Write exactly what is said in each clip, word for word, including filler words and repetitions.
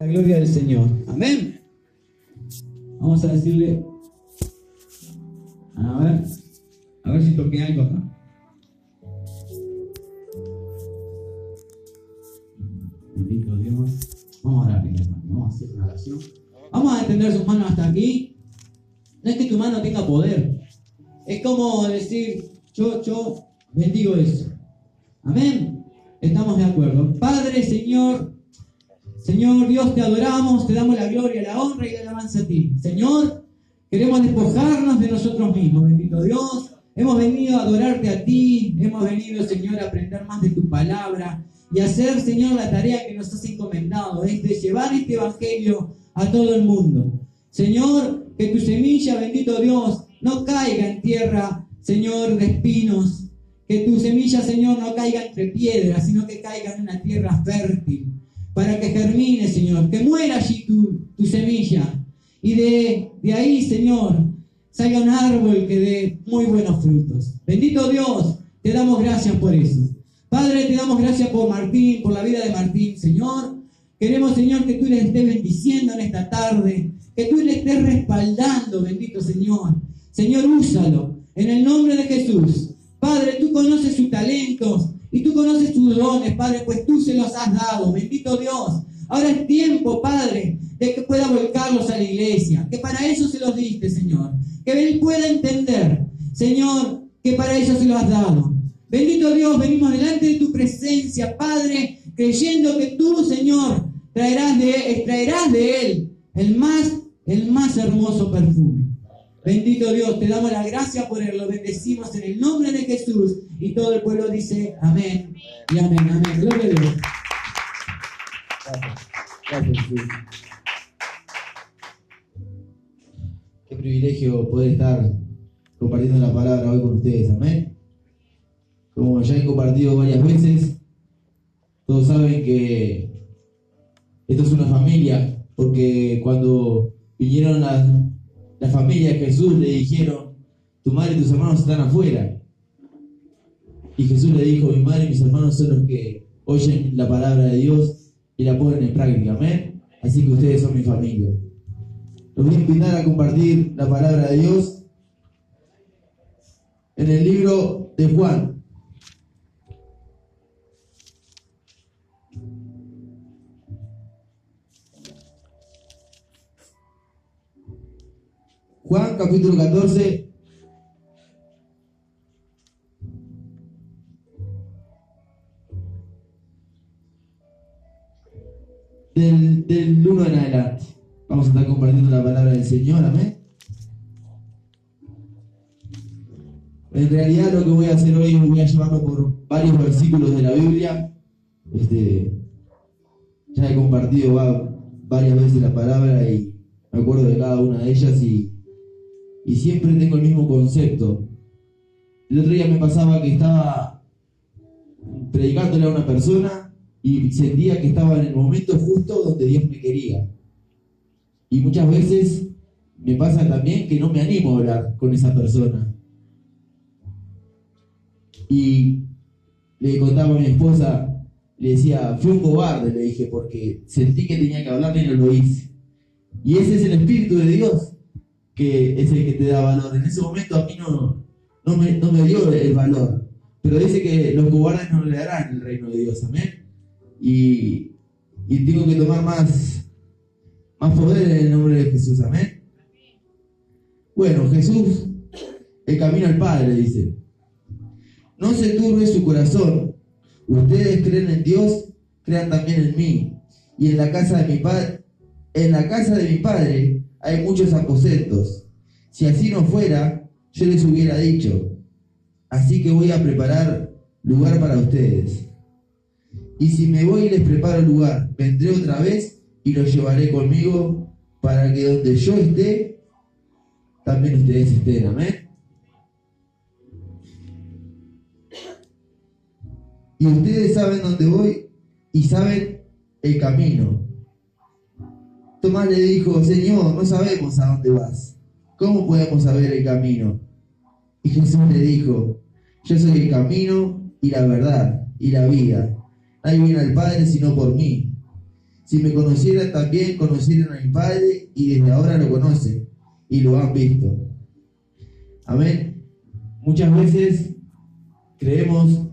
La gloria del Señor. Amén. Vamos a decirle, a ver, a ver si toqué algo acá. Bendito Dios. Vamos a orar, hermano. Vamos a hacer una oración. Vamos a extender sus manos hasta aquí. No es que tu mano tenga poder. Es como decir, yo, yo bendigo eso. Amén. Estamos de acuerdo. Padre, Señor, Señor Dios, te adoramos, te damos la gloria, la honra y la alabanza a ti. Señor, queremos despojarnos de nosotros mismos, bendito Dios. Hemos venido a adorarte a ti, hemos venido, Señor, a aprender más de tu palabra y hacer, Señor, la tarea que nos has encomendado, es de llevar este evangelio a todo el mundo. Señor, que tu semilla, bendito Dios, no caiga en tierra, Señor, de espinos. Que tu semilla, Señor, no caiga entre piedras, sino que caiga en una tierra fértil, para que germine, Señor, que muera allí tu, tu semilla. Y de, de ahí, Señor, salga un árbol que dé muy buenos frutos. Bendito Dios, te damos gracias por eso. Padre, te damos gracias por Martín, por la vida de Martín, Señor. Queremos, Señor, que tú le estés bendiciendo en esta tarde, que tú le estés respaldando, bendito Señor. Señor, úsalo, en el nombre de Jesús. Padre, tú conoces sus talentos y tú conoces sus dones, Padre, pues tú se los has dado, bendito Dios. Ahora es tiempo, Padre, de que pueda volcarlos a la iglesia, que para eso se los diste, Señor. Que Él pueda entender, Señor, que para eso se los has dado. Bendito Dios, venimos delante de tu presencia, Padre, creyendo que tú, Señor, traerás de, extraerás de Él el más, el más hermoso perfume. Bendito Dios, te damos la gracia por Él, lo bendecimos en el nombre de Jesús. Y todo el pueblo dice amén y amén, amén. Gloria a Dios. Gracias. Gracias, Jesús. Qué privilegio poder estar compartiendo la palabra hoy con ustedes, amén. Como ya he compartido varias veces, todos saben que esto es una familia, porque cuando vinieron las La familia de Jesús le dijeron, tu madre y tus hermanos están afuera. Y Jesús le dijo, mi madre y mis hermanos son los que oyen la palabra de Dios y la ponen en práctica, amén. Así que ustedes son mi familia. Los voy a invitar a compartir la palabra de Dios en el libro de Juan. Juan capítulo catorce, del, del uno en adelante. Vamos a estar compartiendo la palabra del Señor, amén. En realidad lo que voy a hacer hoy, voy a llevarlo por varios versículos de la Biblia. Este, ya he compartido va, varias veces la palabra y me acuerdo de cada una de ellas y Y siempre tengo el mismo concepto. El otro día me pasaba que estaba predicándole a una persona y sentía que estaba en el momento justo donde Dios me quería. Y muchas veces me pasa también que no me animo a hablar con esa persona. Y le contaba a mi esposa, le decía, fui un cobarde, le dije, porque sentí que tenía que hablarle y no lo hice. Y ese es el Espíritu de Dios, que es el que te da valor. En ese momento a mí no, no, me, no me dio el valor, pero dice que los cobardes no le darán el reino de Dios, amén. Y, y tengo que tomar más, más poder en el nombre de Jesús, amén. Bueno, Jesús, el camino al Padre, dice, no se turbe su corazón, ustedes creen en Dios, crean también en mí, y en la casa de mi padre, en la casa de mi Padre hay muchos aposentos. Si así no fuera, yo les hubiera dicho. Así que voy a preparar lugar para ustedes. Y si me voy y les preparo lugar, vendré otra vez y los llevaré conmigo para que donde yo esté, también ustedes estén. Amén. Y ustedes saben dónde voy y saben el camino. Tomás le dijo, Señor, no sabemos a dónde vas. ¿Cómo podemos saber el camino? Y Jesús le dijo, yo soy el camino y la verdad y la vida. Nadie viene al Padre sino por mí. Si me conocieran también, conocieran a mi Padre, y desde ahora lo conocen, y lo han visto. Amén. Muchas veces creemos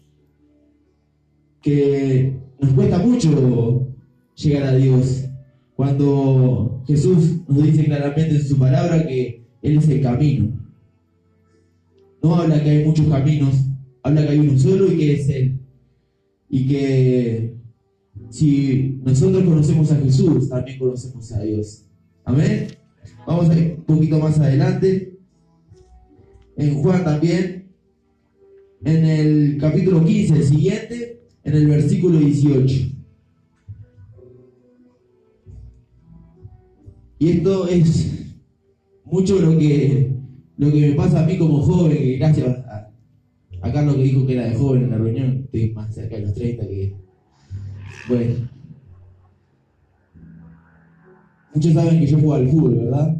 que nos cuesta mucho llegar a Dios, cuando Jesús nos dice claramente en su palabra que Él es el camino. No habla que hay muchos caminos, habla que hay uno solo y que es Él. Y que si nosotros conocemos a Jesús, también conocemos a Dios. Amén. Vamos a ir un poquito más adelante. En Juan también, en el capítulo quince, el siguiente, en el versículo dieciocho. Y esto es mucho lo que, lo que me pasa a mí como joven, que gracias a, a Carlos que dijo que era de joven en la reunión, estoy más cerca de los treinta que... Bueno. Muchos saben que yo juego al fútbol, ¿verdad?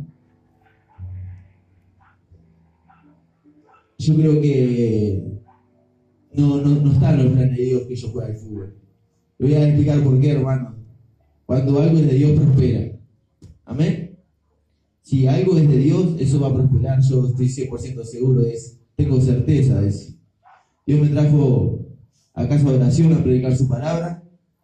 Yo creo que no, no, no está en los planes de Dios que yo juegue al fútbol. Le voy a explicar por qué, hermano. Cuando algo es de Dios, prospera. Amén. Si algo es de Dios, eso va a prosperar. Yo estoy cien por ciento seguro de eso. Tengo certeza de eso. Dios me trajo a casa de oración a predicar su palabra.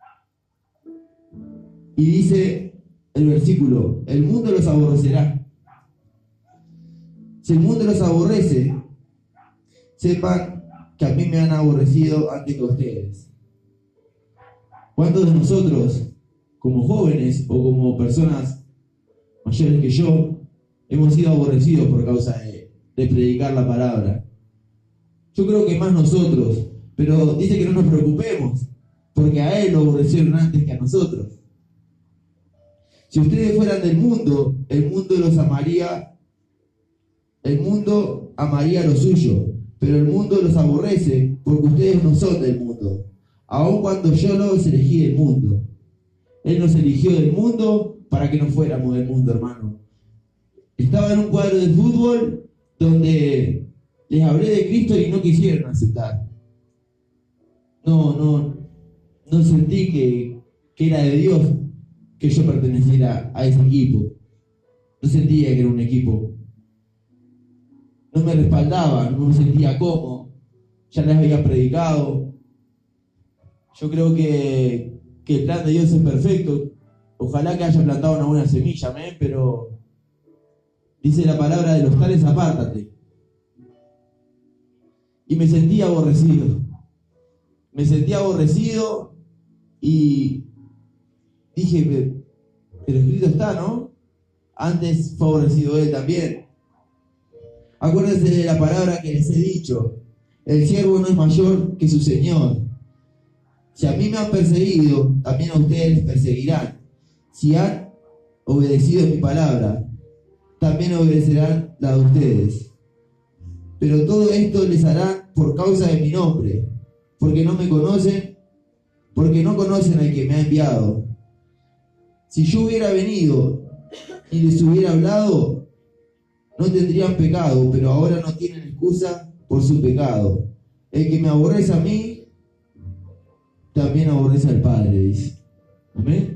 Y dice el versículo: el mundo los aborrecerá. Si el mundo los aborrece, sepan que a mí me han aborrecido antes que a ustedes. ¿Cuántos de nosotros, como jóvenes o como personas mayores que yo, hemos sido aborrecidos por causa de, de predicar la palabra? Yo creo que más nosotros, pero dice que no nos preocupemos, porque a Él lo aborrecieron antes que a nosotros. Si ustedes fueran del mundo, el mundo los amaría, el mundo amaría lo suyo, pero el mundo los aborrece porque ustedes no son del mundo, aun cuando yo los elegí del mundo. Él nos eligió del mundo para que no fuéramos del mundo, hermano. Estaba en un cuadro de fútbol donde les hablé de Cristo y no quisieron aceptar. No, no, no sentí que, que era de Dios que yo perteneciera a ese equipo. No sentía que era un equipo. No me respaldaba, no me sentía cómodo. Ya les había predicado. Yo creo que, que el plan de Dios es perfecto. Ojalá que haya plantado una buena semilla, amén, pero dice la palabra: de los tales apártate. Y me sentía aborrecido. Me sentía aborrecido y dije, pero, pero escrito está, ¿no? Antes fue aborrecido Él también. Acuérdense de la palabra que les he dicho: el siervo no es mayor que su Señor. Si a mí me han perseguido, también a ustedes les perseguirán. Si han obedecido mi palabra, también obedecerán la de ustedes. Pero todo esto les harán por causa de mi nombre, porque no me conocen, porque no conocen al que me ha enviado. Si yo hubiera venido y les hubiera hablado, no tendrían pecado, pero ahora no tienen excusa por su pecado. El que me aborrece a mí, también aborrece al Padre, dice. Amén.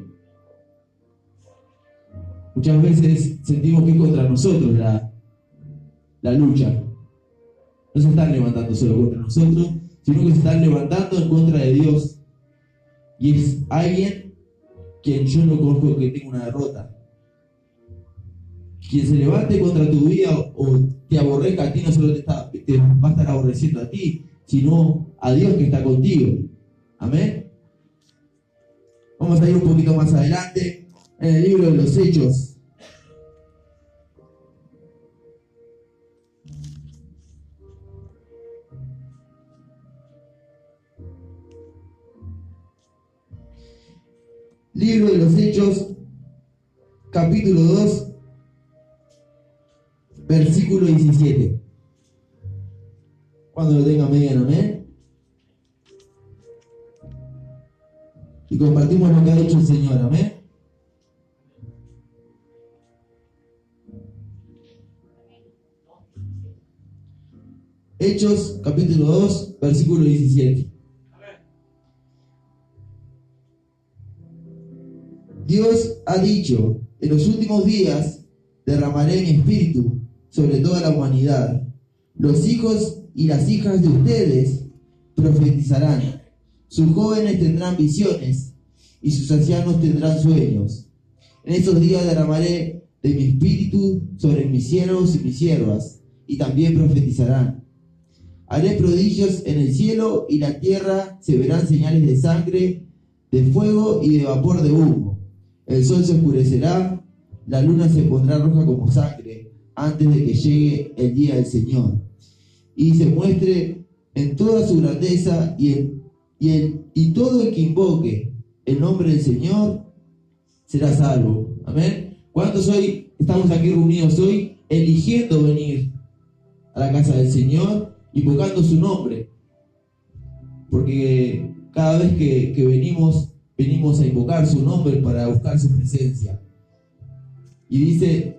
Muchas veces sentimos que es contra nosotros la, la lucha. No se están levantando solo contra nosotros, sino que se están levantando en contra de Dios. Y es alguien quien yo no conozco que tenga una derrota. Quien se levante contra tu vida o te aborrezca a ti, no solo te, está, te va a estar aborreciendo a ti, sino a Dios que está contigo. Amén. Vamos a ir un poquito más adelante en el libro de los Hechos. Libro de los Hechos, capítulo dos, versículo diecisiete. Cuando lo tenga, me digan amén. Y compartimos lo que ha hecho el Señor, amén. Hechos, capítulo dos, versículo diecisiete. Dios ha dicho, en los últimos días derramaré mi espíritu sobre toda la humanidad. Los hijos y las hijas de ustedes profetizarán. Sus jóvenes tendrán visiones y sus ancianos tendrán sueños. En esos días derramaré de mi espíritu sobre mis siervos y mis siervas, y también profetizarán. Haré prodigios en el cielo y la tierra se verán señales de sangre, de fuego y de vapor de humo. El sol se oscurecerá, la luna se pondrá roja como sangre, antes de que llegue el día del Señor, y se muestre en toda su grandeza, y, el, y, el, y todo el que invoque el nombre del Señor será salvo. Amén. ¿Cuántos hoy estamos aquí reunidos hoy eligiendo venir a la casa del Señor, invocando su nombre? Porque cada vez que, que venimos, venimos a invocar su nombre para buscar su presencia. Y dice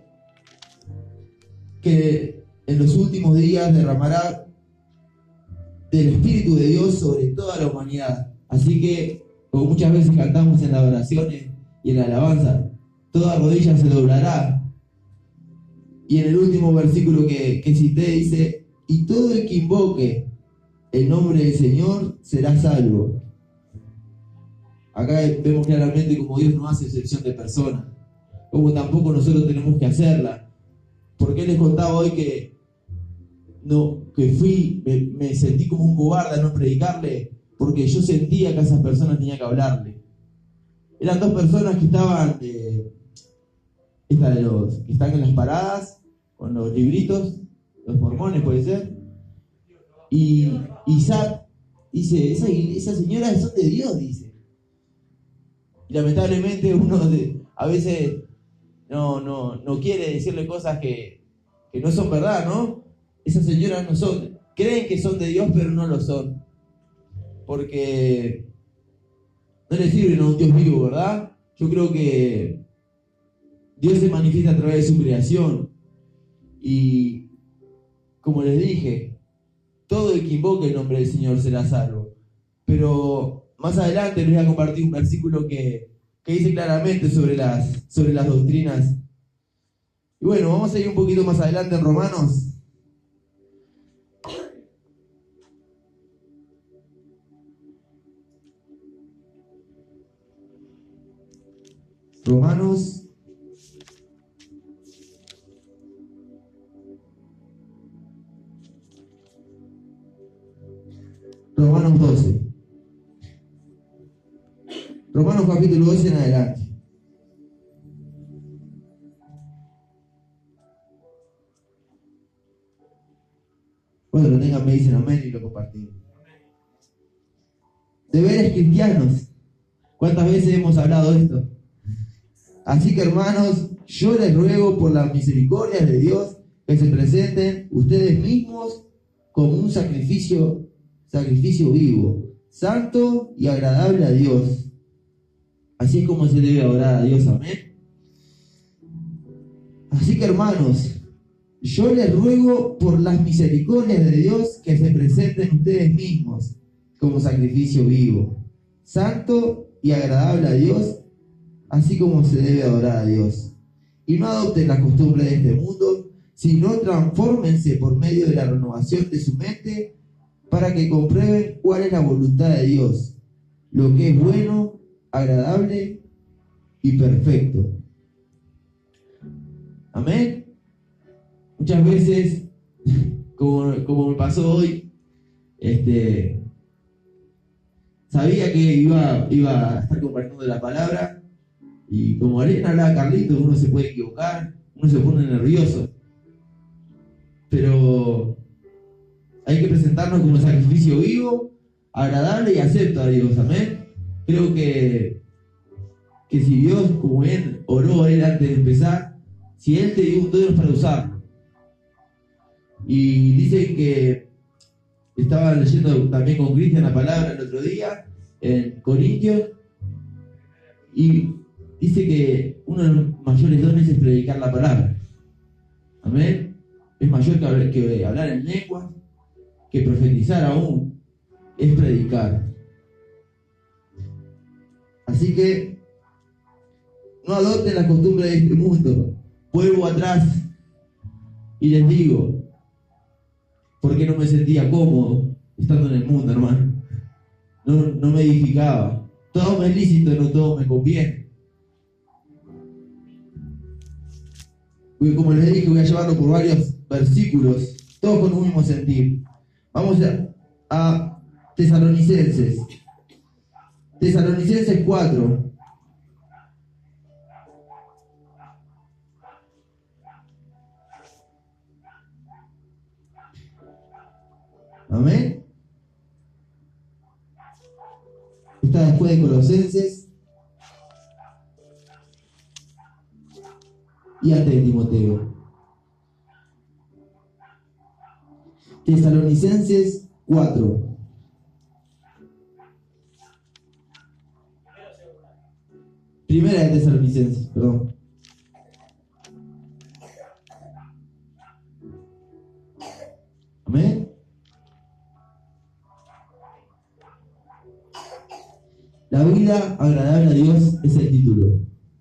que en los últimos días derramará del Espíritu de Dios sobre toda la humanidad. Así que, como muchas veces cantamos en las oraciones y en la alabanza, toda rodilla se doblará. Y en el último versículo que, que cité dice, y todo el que invoque el nombre del Señor será salvo. Acá vemos claramente como Dios no hace excepción de personas, como tampoco nosotros tenemos que hacerla. Porque les contaba hoy que, no, que fui, me, me sentí como un cobarde a no predicarle, porque yo sentía que a esas personas tenía que hablarle. Eran dos personas que estaban, eh, esta de los que están en las paradas, con los libritos, los mormones puede ser, y Isaac dice, esa, esa señora son de Dios, dice. Y lamentablemente uno de, a veces no, no, no quiere decirle cosas que, que no son verdad, ¿no? Esas señoras no son, creen que son de Dios, pero no lo son. Porque no le sirven a un Dios vivo, ¿verdad? Yo creo que Dios se manifiesta a través de su creación. Y como les dije, todo el que invoque el nombre del Señor será salvo. Pero más adelante les voy a compartir un versículo que, que dice claramente sobre las, sobre las doctrinas. Y bueno, vamos a ir un poquito más adelante en Romanos. Romanos Romanos doce. Romanos capítulo doce en adelante. Cuando lo tengan me dicen amén y lo compartimos. Deberes cristianos. ¿Cuántas veces hemos hablado de esto? Así que hermanos, yo les ruego por las misericordias de Dios que se presenten ustedes mismos como un sacrificio, sacrificio vivo, santo y agradable a Dios. Así es como se debe orar a Dios, amén. Así que hermanos, yo les ruego por las misericordias de Dios que se presenten ustedes mismos como sacrificio vivo, santo y agradable a Dios, así como se debe adorar a Dios. Y no adopten la costumbre de este mundo, sino transfórmense por medio de la renovación de su mente para que comprueben cuál es la voluntad de Dios, lo que es bueno, agradable y perfecto. Amén. Muchas veces, como, como me pasó hoy, este, sabía que iba, iba a estar compartiendo la palabra. Y como Arena hablaba Carlito, uno se puede equivocar, uno se pone nervioso. Pero hay que presentarnos como sacrificio vivo, agradable y acepto a Dios, amén. Creo que, que si Dios, como él oró él antes de empezar, si Él te dio un don es para usarlo. Y dice que estaba leyendo también con Cristian la palabra el otro día, en Corintios, y dice que uno de los mayores dones es predicar la palabra. Amén. Es mayor que hablar, que hablar en lengua, que profetizar aún, es predicar. Así que no adopten la costumbre de este mundo. Vuelvo atrás y les digo, ¿por qué no me sentía cómodo estando en el mundo, hermano? No, no me edificaba. Todo me es lícito y no todo me conviene. Y como les dije, voy a llevarlo por varios versículos, todos con un mismo sentir. Vamos a, a Tesalonicenses. Tesalonicenses cuatro. Amén. Está después de Colosenses y antes de Timoteo. Tesalonicenses cuatro. Primera de Tesalonicenses, perdón. Amén. La vida agradable a Dios es el título.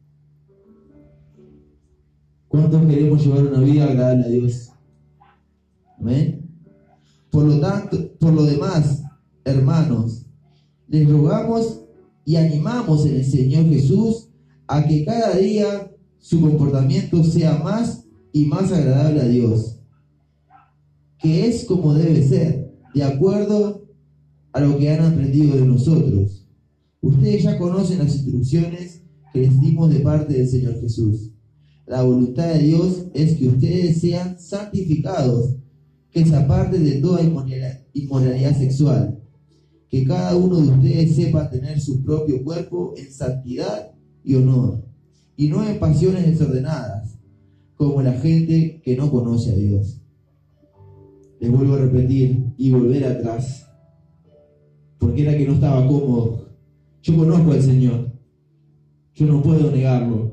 ¿Cuántos queremos llevar una vida agradable a Dios? Amén. Por lo tanto, por lo demás, hermanos, les rogamos y animamos en el Señor Jesús a que cada día su comportamiento sea más y más agradable a Dios, que es como debe ser, de acuerdo a lo que han aprendido de nosotros. Ustedes ya conocen las instrucciones que les dimos de parte del Señor Jesús. La voluntad de Dios es que ustedes sean santificados, que se aparten de toda inmoralidad sexual, que cada uno de ustedes sepa tener su propio cuerpo en santidad y honor, y no en pasiones desordenadas, como la gente que no conoce a Dios. Les vuelvo a repetir y volver atrás, porque era que no estaba cómodo. Yo conozco al Señor, yo no puedo negarlo.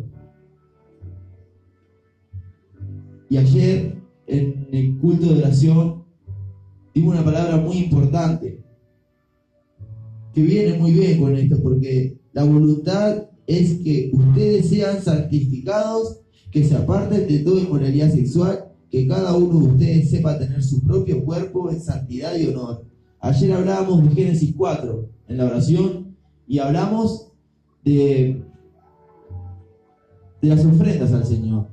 Y ayer, en el culto de oración, dimos una palabra muy importante, que viene muy bien con esto, porque la voluntad es que ustedes sean santificados, que se aparten de toda inmoralidad sexual, que cada uno de ustedes sepa tener su propio cuerpo en santidad y honor. Ayer hablábamos de Génesis cuatro en la oración, y hablamos de, de las ofrendas al Señor.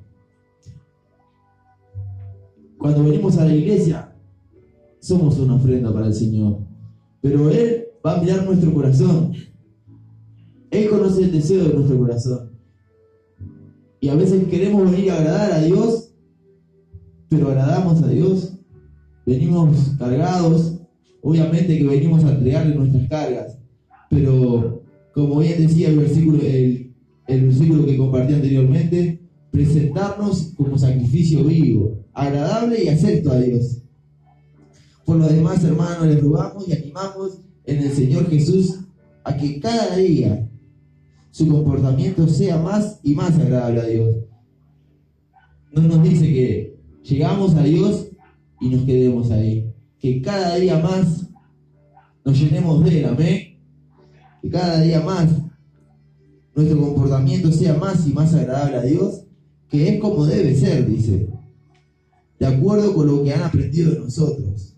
Cuando venimos a la iglesia, somos una ofrenda para el Señor. Pero Él va a mirar nuestro corazón. Él conoce el deseo de nuestro corazón. Y a veces queremos venir a agradar a Dios, pero agradamos a Dios. Venimos cargados. Obviamente que venimos a entregarle nuestras cargas. Pero, como bien decía el versículo, el, el versículo que compartí anteriormente, presentarnos como sacrificio vivo, agradable y acepto a Dios. Por lo demás, hermanos, les rogamos y animamos en el Señor Jesús a que cada día su comportamiento sea más y más agradable a Dios. No nos dice que llegamos a Dios y nos quedemos ahí. Que cada día más nos llenemos de Él, amén. Que cada día más nuestro comportamiento sea más y más agradable a Dios, que es como debe ser, dice, de acuerdo con lo que han aprendido de nosotros.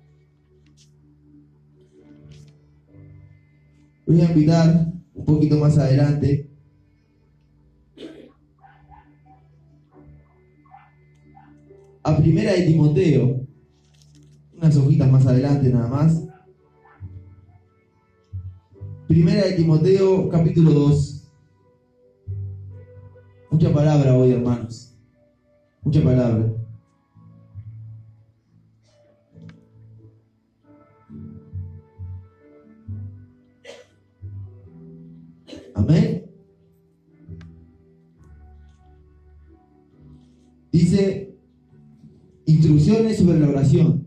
Voy a invitar un poquito más adelante a Primera de Timoteo, unas hojitas más adelante nada más. Primera de Timoteo, capítulo dos. Mucha palabra hoy, hermanos. Mucha palabra. Amén. Dice, instrucciones sobre la oración.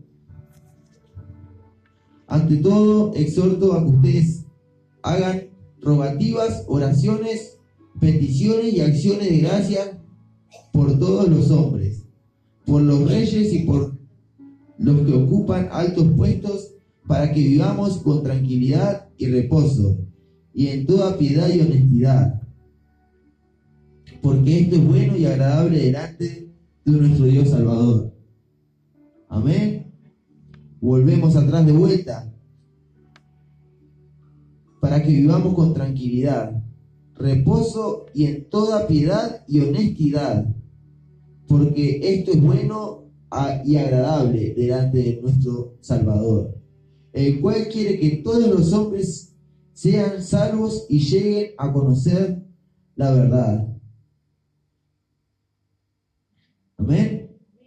Ante todo, exhorto a que ustedes hagan rogativas, oraciones, peticiones y acciones de gracia por todos los hombres, por los reyes y por los que ocupan altos puestos, para que vivamos con tranquilidad y reposo, y en toda piedad y honestidad. porque esto es bueno y agradable delante de nuestro Dios Salvador. Amén. Volvemos atrás de vuelta, para que vivamos con tranquilidad, reposo y en toda piedad y honestidad, porque esto es bueno y agradable delante de nuestro Salvador, el cual quiere que todos los hombres sean salvos y lleguen a conocer la verdad. Amén.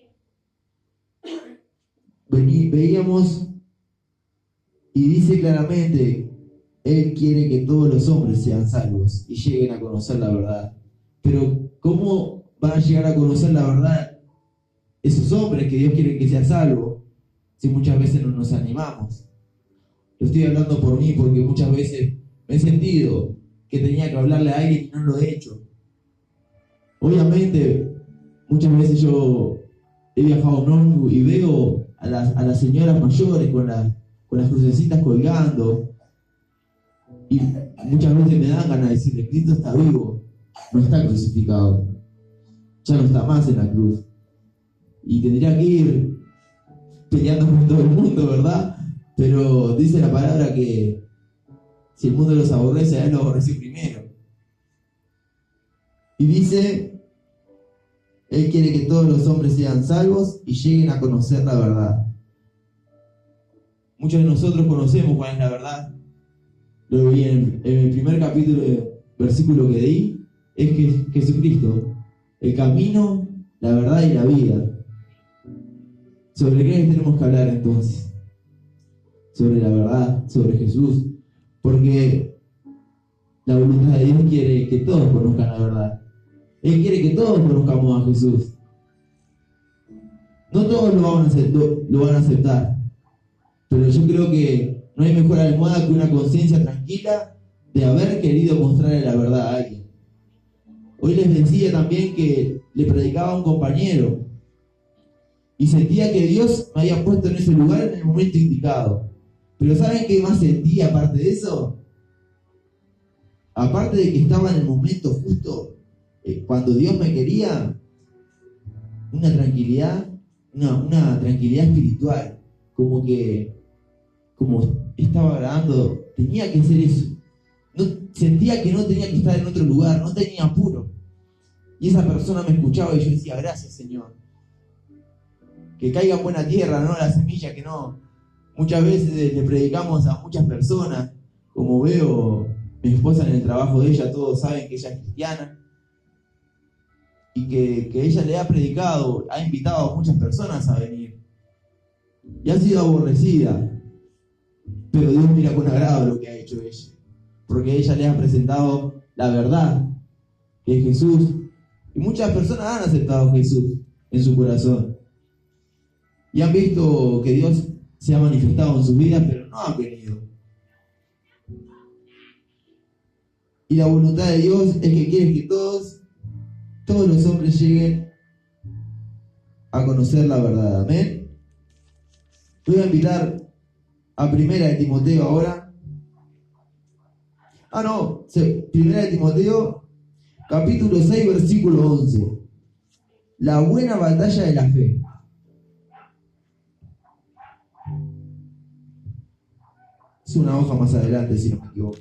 Vení, veíamos y dice claramente, Él quiere que todos los hombres sean salvos y lleguen a conocer la verdad. Pero ¿cómo van a llegar a conocer la verdad esos hombres que Dios quiere que sean salvos si muchas veces no nos animamos? Lo estoy hablando por mí porque muchas veces me he sentido que tenía que hablarle a alguien y no lo he hecho. Obviamente, muchas veces yo he viajado en ómnibus y veo a las, a las señoras mayores con, la, con las crucecitas colgando. Y muchas veces me dan ganas de decirle, Cristo está vivo, no está crucificado, ya no está más en la cruz. Y tendría que ir peleando con todo el mundo, ¿verdad? Pero dice la palabra que si el mundo los aborrece, a Él lo aborreció primero. Y dice, Él quiere que todos los hombres sean salvos y lleguen a conocer la verdad. Muchos de nosotros conocemos cuál es la verdad. Lo vi en, en el primer capítulo, versículo que di, es que Jesucristo, el camino, la verdad y la vida. ¿Sobre qué tenemos que hablar entonces? Sobre la verdad, sobre Jesús. Porque la voluntad de Dios quiere que todos conozcan la verdad. Él quiere que todos conozcamos a Jesús. No todos lo van a aceptar, lo, lo van a aceptar, pero yo creo que no hay mejor almohada que una conciencia tranquila de haber querido mostrarle la verdad a alguien. Hoy les decía también que le predicaba a un compañero y sentía que Dios me había puesto en ese lugar en el momento indicado. Pero ¿saben qué más sentía aparte de eso? Aparte de que estaba en el momento justo, eh, cuando Dios me quería, una tranquilidad, una, una tranquilidad espiritual, como que, como estaba grabando, tenía que ser eso. No, sentía que no tenía que estar en otro lugar, no tenía apuro. Y esa persona me escuchaba y yo decía, gracias Señor. Que caiga en buena tierra, ¿no? La semilla que no. Muchas veces le predicamos a muchas personas, como veo mi esposa en el trabajo de ella, todos saben que ella es cristiana, y que, que ella le ha predicado, ha invitado a muchas personas a venir, y ha sido aborrecida, pero Dios mira con agrado lo que ha hecho ella, porque ella le ha presentado la verdad, que es Jesús, y muchas personas han aceptado a Jesús en su corazón, y han visto que Dios se ha manifestado en sus vidas, pero no han venido. Y la voluntad de Dios es que quiere que todos, todos los hombres lleguen a conocer la verdad. Amén. Voy a invitar a Primera de Timoteo ahora. Ah, no, Primera de Timoteo, capítulo seis, versículo once. La buena batalla de la fe. Es una hoja más adelante, si no me equivoco.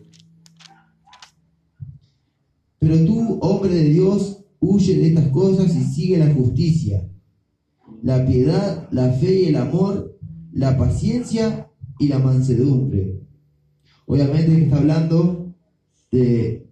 Pero tú, hombre de Dios, huye de estas cosas y sigue la justicia, la piedad, la fe y el amor, la paciencia y la mansedumbre. Obviamente está hablando de...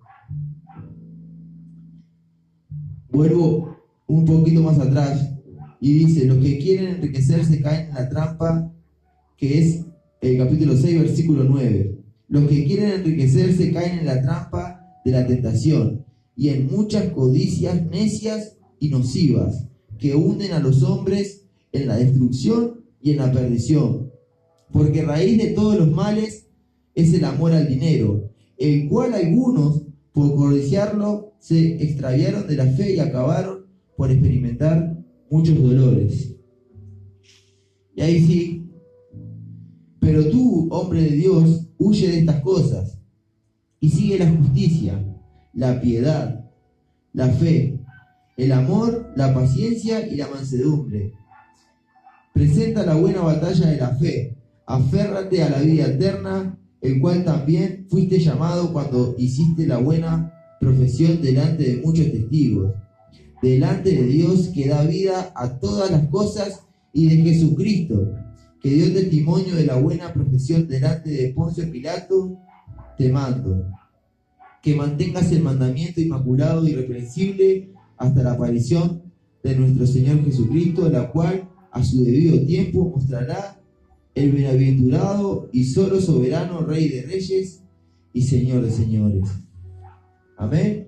Vuelvo un poquito más atrás y dice, los que quieren enriquecerse caen en la trampa, que es el capítulo seis, versículo nueve. Los que quieren enriquecerse caen en la trampa de la tentación y en muchas codicias necias y nocivas que hunden a los hombres en la destrucción y en la perdición. Porque raíz de todos los males es el amor al dinero, el cual algunos, por codiciarlo, se extraviaron de la fe y acabaron por experimentar muchos dolores. Y ahí sí. Pero tú, hombre de Dios, huye de estas cosas y sigue la justicia, la piedad, la fe, el amor, la paciencia y la mansedumbre. Presenta la buena batalla de la fe, aférrate a la vida eterna, el cual también fuiste llamado cuando hiciste la buena profesión delante de muchos testigos, delante de Dios que da vida a todas las cosas y de Jesucristo, que dio testimonio de la buena profesión delante de Poncio Pilato. Te mando que mantengas el mandamiento inmaculado y irreprensible hasta la aparición de nuestro Señor Jesucristo, la cual a su debido tiempo mostrará el bienaventurado y solo soberano Rey de Reyes y Señor de Señores. Amén.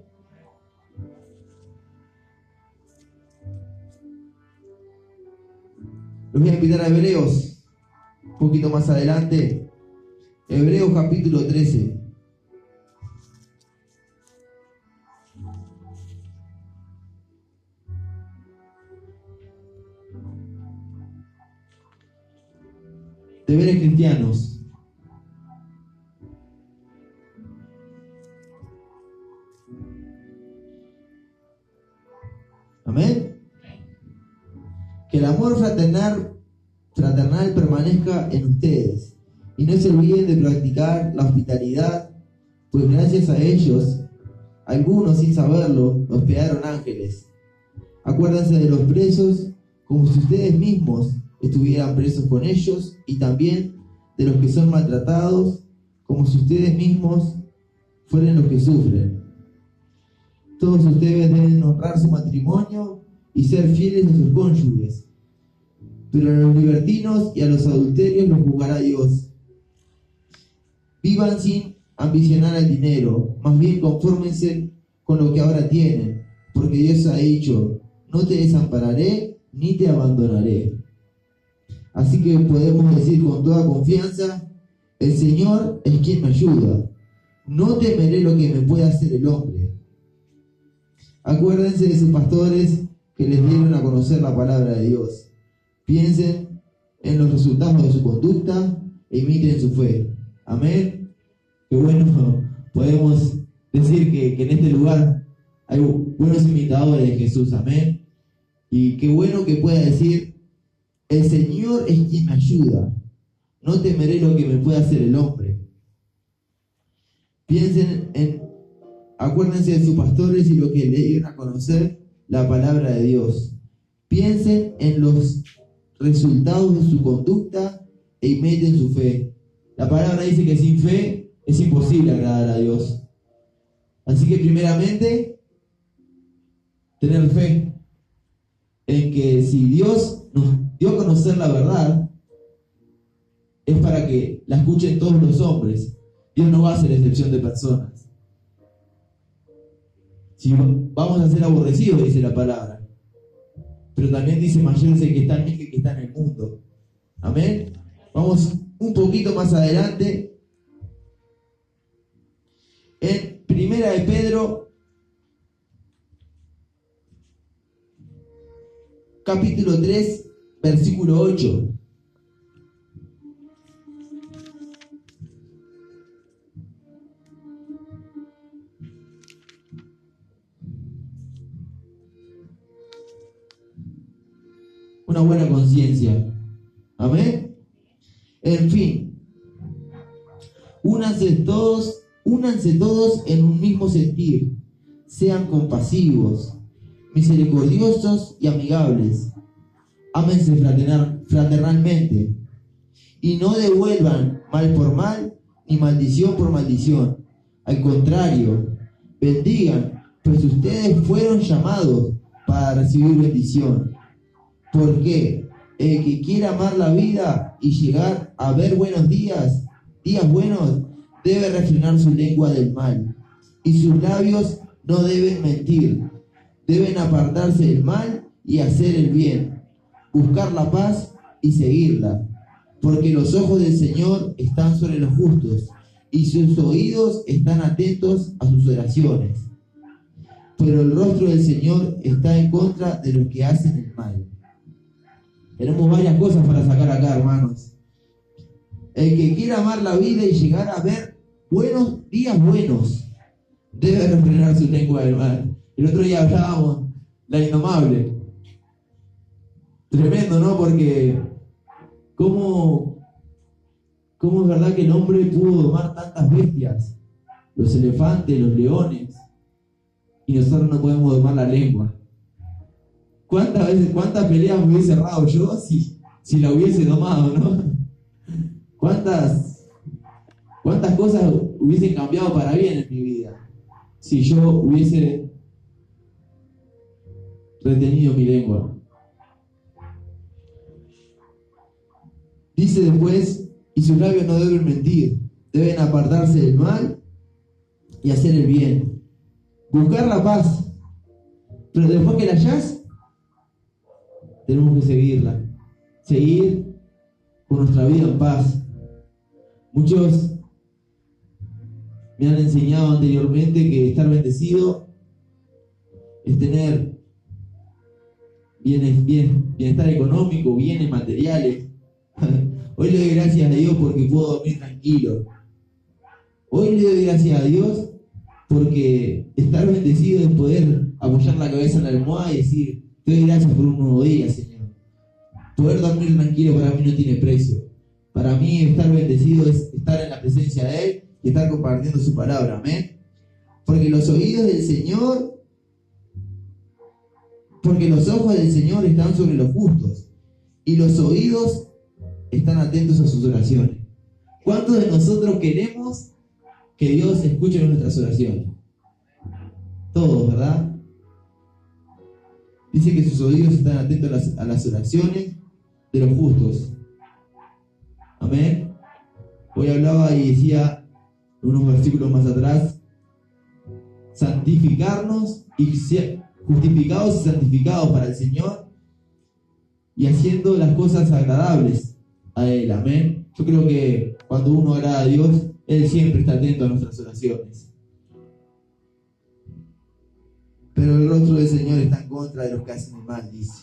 Los voy a invitar a Hebreos, un poquito más adelante. Hebreos capítulo trece. Deberes cristianos. Amén. Que el amor fraternal, fraternal permanezca en ustedes y no se olviden de practicar la hospitalidad, pues gracias a ellos, algunos sin saberlo, hospedaron ángeles. Acuérdense de los presos como si ustedes mismos estuvieran presos con ellos, y también de los que son maltratados como si ustedes mismos fueran los que sufren. Todos ustedes deben honrar su matrimonio y ser fieles a sus cónyuges, pero a los libertinos y a los adulterios los juzgará Dios. Vivan sin ambicionar al dinero, más bien confórmense con lo que ahora tienen, porque Dios ha dicho: no te desampararé ni te abandonaré. Así que podemos decir con toda confianza: el Señor es quien me ayuda, no temeré lo que me pueda hacer el hombre. Acuérdense de sus pastores que les dieron a conocer la palabra de Dios. Piensen en los resultados de su conducta e imiten su fe. Amén. Qué bueno podemos decir que, que en este lugar hay buenos imitadores de Jesús. Amén. Y qué bueno que pueda decir: el Señor es quien me ayuda, no temeré lo que me pueda hacer el hombre. Piensen en, acuérdense de sus pastores y lo que le dieron a conocer la palabra de Dios. Piensen en los resultados de su conducta e imiten su fe. La palabra dice que sin fe es imposible agradar a Dios. Así que primeramente, tener fe en que si Dios nos dio a conocer la verdad, es para que la escuchen todos los hombres. Dios no va a hacer excepción de personas. Si vamos a ser aborrecidos, dice la palabra, pero también dice: mayor es el que está en mí que el que está en el mundo. Amén. Vamos un poquito más adelante, en Primera de Pedro capítulo tres, versículo ocho. Una buena conciencia. Amén. En fin, únanse todos, únanse todos en un mismo sentir. Sean compasivos, misericordiosos y amigables. Ámense fraternal, fraternalmente y no devuelvan mal por mal ni maldición por maldición. Al contrario, bendigan, pues ustedes fueron llamados para recibir bendición. Porque el que quiera amar la vida y llegar a ver buenos días, días buenos, debe refrenar su lengua del mal, y sus labios no deben mentir. Deben apartarse del mal y hacer el bien, buscar la paz y seguirla, porque los ojos del Señor están sobre los justos, y sus oídos están atentos a sus oraciones. Pero el rostro del Señor está en contra de los que hacen el mal. Tenemos varias cosas para sacar acá, hermanos. El que quiera amar la vida y llegar a ver buenos días buenos, debe refrenar su lengua del mal. El otro día hablábamos la indomable. Tremendo, ¿no? Porque cómo, cómo es verdad que el hombre pudo domar tantas bestias, los elefantes, los leones, y nosotros no podemos domar la lengua. ¿Cuántas veces, cuántas peleas me hubiese cerrado yo si, si la hubiese domado, ¿no? ¿Cuántas, cuántas cosas hubiesen cambiado para bien en mi vida si yo hubiese retenido mi lengua? Dice después, y sus labios no deben mentir, deben apartarse del mal y hacer el bien, buscar la paz, pero después que la hayas, tenemos que seguirla, seguir con nuestra vida en paz. Muchos me han enseñado anteriormente que estar bendecido es tener bienes, bien, bienestar económico, bienes materiales. Hoy le doy gracias a Dios porque puedo dormir tranquilo. Hoy le doy gracias a Dios porque estar bendecido es poder apoyar la cabeza en la almohada y decir, te doy gracias por un nuevo día, Señor. Poder dormir tranquilo para mí no tiene precio. Para mí estar bendecido es estar en la presencia de Él y estar compartiendo su palabra, amén. Porque los oídos del Señor, porque los ojos del Señor están sobre los justos y los oídos están atentos a sus oraciones. ¿Cuántos de nosotros queremos que Dios escuche nuestras oraciones? Todos, ¿verdad? Dice que sus oídos están atentos a las, a las oraciones de los justos. Amén. Hoy hablaba y decía unos versículos más atrás, santificarnos y ser justificados y santificados para el Señor y haciendo las cosas agradables a Él. Amén. Yo creo que cuando uno agrada a Dios, Él siempre está atento a nuestras oraciones. Pero el rostro del Señor está en contra de los que hacen el mal, dice.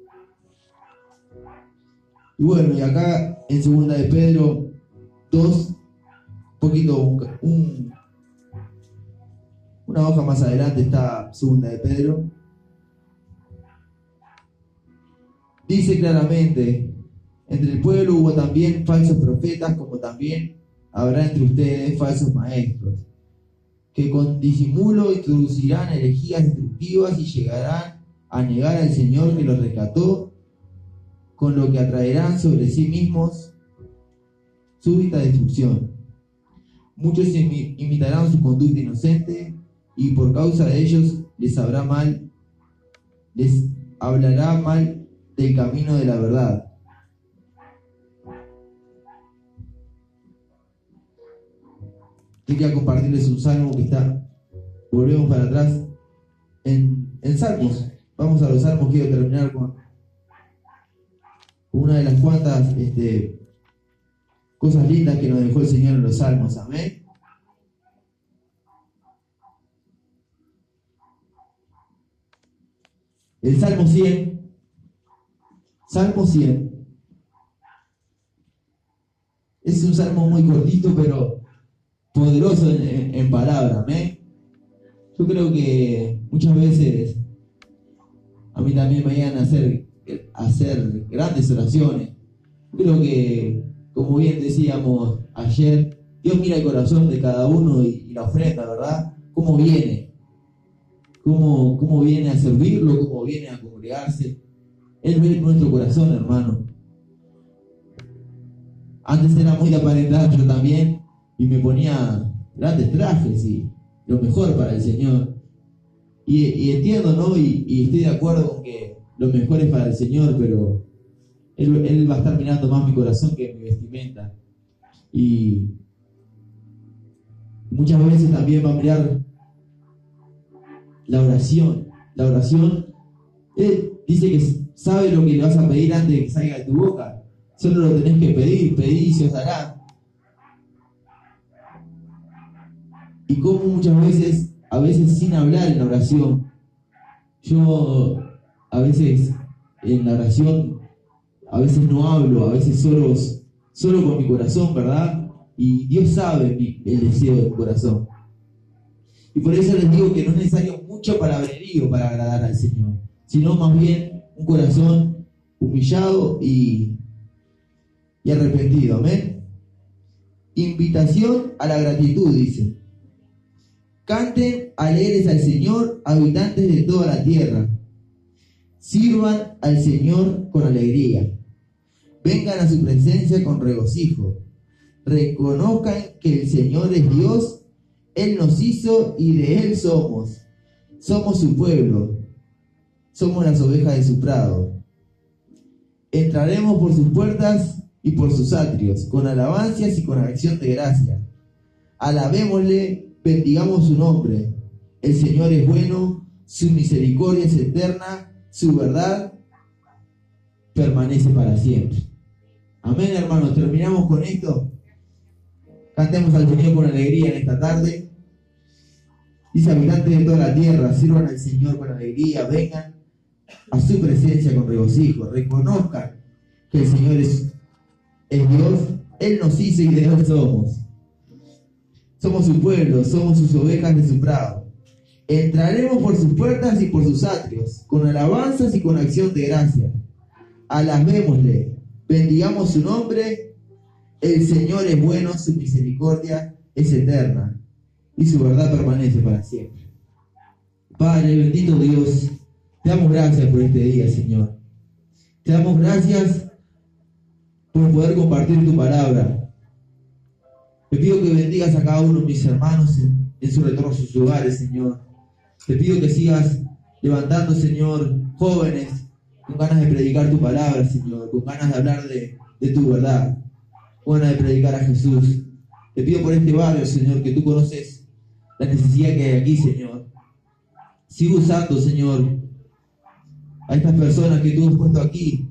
Y bueno, y acá en segunda de Pedro dos, poquito, un, un, una hoja más adelante está segunda de Pedro. Dice claramente, entre el pueblo hubo también falsos profetas, como también habrá entre ustedes falsos maestros, que con disimulo introducirán herejías destructivas y llegarán a negar al Señor que los rescató, con lo que atraerán sobre sí mismos súbita destrucción. Muchos imi- imitarán su conducta inocente, y por causa de ellos les habrá mal, les hablará mal del camino de la verdad. Quería compartirles un salmo que está, volvemos para atrás, en, en Salmos. Vamos a los Salmos. Quiero terminar con una de las cuantas este, cosas lindas que nos dejó el Señor en los Salmos. Amén. El Salmo cien. Salmo cien. Es un salmo muy cortito, pero poderoso en, en, en palabra, amén. Yo creo que muchas veces a mí también me iban a hacer, a hacer grandes oraciones. Yo creo que, como bien decíamos ayer, Dios mira el corazón de cada uno y, y la ofrenda, ¿verdad? Cómo viene, cómo, cómo viene a servirlo, cómo viene a congregarse. Él ve nuestro corazón, hermano. Antes era muy de aparentar, yo también, y me ponía grandes trajes y lo mejor para el Señor. Y, y entiendo, ¿no? Y, y estoy de acuerdo con que lo mejor es para el Señor, pero Él, Él va a estar mirando más mi corazón que mi vestimenta. Y muchas veces también va a mirar la oración. La oración, Él dice que sabe lo que le vas a pedir antes de que salga de tu boca. Solo lo tenés que pedir, pedir y se os dará. Y como muchas veces, a veces sin hablar en la oración, yo a veces en la oración, a veces no hablo, a veces solo, solo con mi corazón, ¿verdad? Y Dios sabe mi, el deseo de mi corazón. Y por eso les digo que no es necesario mucho mucho palabrerío para agradar al Señor, sino más bien un corazón humillado y, y arrepentido. Amén. Invitación a la gratitud, dice. Canten alegres al Señor, habitantes de toda la tierra. Sirvan al Señor con alegría. Vengan a su presencia con regocijo. Reconozcan que el Señor es Dios. Él nos hizo y de Él somos. Somos su pueblo. Somos las ovejas de su prado. Entraremos por sus puertas y por sus atrios, con alabanzas y con acción de gracia. Alabémosle, bendigamos su nombre. El Señor es bueno, su misericordia es eterna, su verdad permanece para siempre. Amén, hermanos. Terminamos con esto. Cantemos al Señor con alegría en esta tarde. Dice: habitantes de toda la tierra, sirvan al Señor con alegría, vengan a su presencia con regocijo, reconozcan que el Señor es, es Dios, Él nos hizo y de Él somos. Somos su pueblo, somos sus ovejas de su prado. Entraremos por sus puertas y por sus atrios, con alabanzas y con acción de gracia. Alabémosle, bendigamos su nombre. El Señor es bueno, su misericordia es eterna y su verdad permanece para siempre. Padre, bendito Dios, te damos gracias por este día, Señor. Te damos gracias por poder compartir tu palabra. Te pido que bendigas a cada uno de mis hermanos en, en su retorno a sus hogares, Señor. Te pido que sigas levantando, Señor, jóvenes con ganas de predicar tu palabra, Señor, con ganas de hablar de, de tu verdad, con ganas de predicar a Jesús. Te pido por este barrio, Señor, que tú conoces la necesidad que hay aquí, Señor. Sigue usando, Señor, a estas personas que tú has puesto aquí.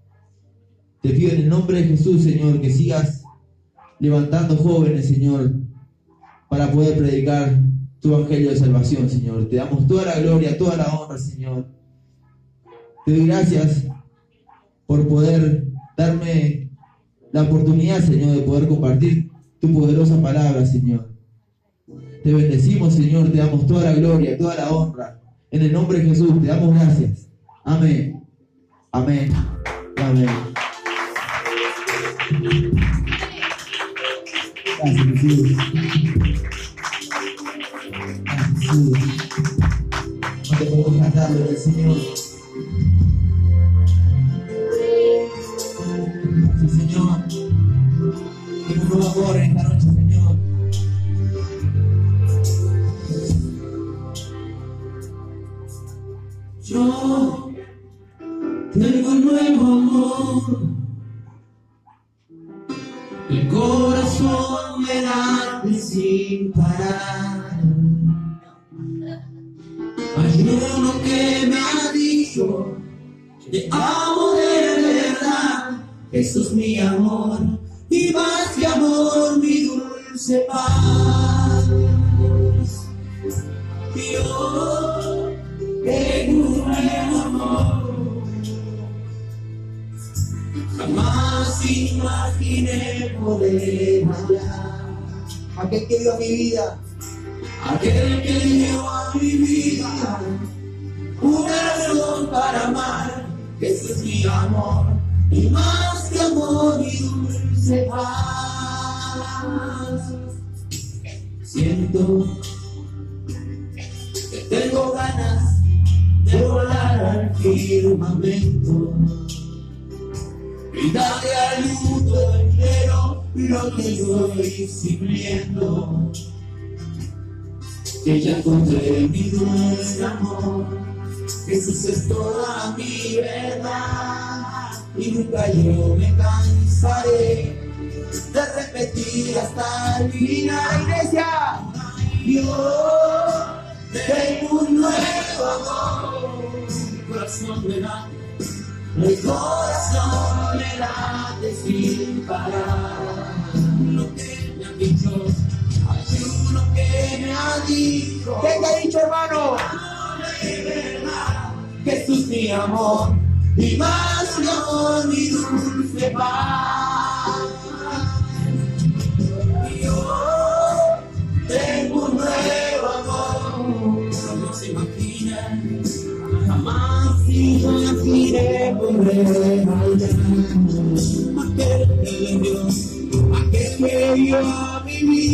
Te pido en el nombre de Jesús, Señor, que sigas levantando jóvenes, Señor, para poder predicar tu evangelio de salvación, Señor. Te damos toda la gloria, toda la honra, Señor. Te doy gracias por poder darme la oportunidad, Señor, de poder compartir tu poderosa palabra, Señor. Te bendecimos, Señor, te damos toda la gloria, toda la honra. En el nombre de Jesús, te damos gracias. Amén. Amén. Amén. Gracias, Jesús. Gracias, Jesús. No te podemos cantar del Señor. Sí, Señor. Que un nuevo amor en esta noche, Señor. Yo tengo un nuevo amor. El corazón me late sin parar. Hay uno que me ha dicho: te amo de verdad. Jesús, mi amor, y más que amor, mi dulce paz. Yo tengo un nuevo amor. Jamás imaginé poder hallar aquel que dio a mi vida, aquel que dio a mi vida una razón para amar. Jesús, mi amor, y más que amor, mi dulce paz. Siento que tengo ganas de volar al firmamento y darle al mundo entero lo que yo estoy sintiendo. Que ya encontré mi dulce amor. Jesús es toda mi verdad y nunca yo me cansaré de repetir hasta el final. Iglesia, yo tengo un nuevo amor. Mi corazón me late, mi corazón me late sin parar. Lo que me han dicho, hay uno que me ha dicho. ¿Qué te ha dicho, hermano? De verdad, Jesús, mi amor, y más que amor, mi dulce paz. Yo tengo un nuevo amor. No se imagina. iremos regalando aquel que le dio, aquel que dio a mi vida.